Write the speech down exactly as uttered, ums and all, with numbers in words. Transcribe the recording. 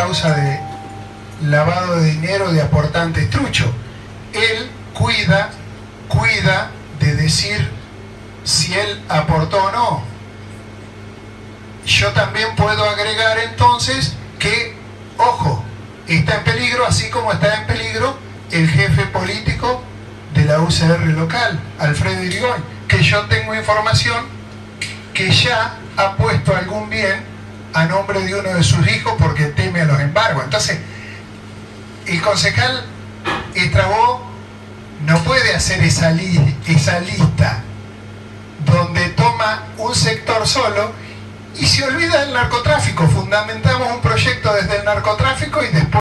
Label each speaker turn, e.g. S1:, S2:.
S1: causa de lavado de dinero de aportantes trucho. Él cuida, cuida de decir si él aportó o no. Yo también puedo agregar entonces que, ojo, está en peligro, así como está en peligro el jefe político de la U C R local, Alfredo Irigoyen, que yo tengo información que ya ha puesto algún bien a nombre de uno de sus hijos porque teme a los embargos. Entonces, el concejal Estrabó no puede hacer esa, li esa lista donde toma un sector solo y se olvida del narcotráfico. Fundamentamos un proyecto desde el narcotráfico y después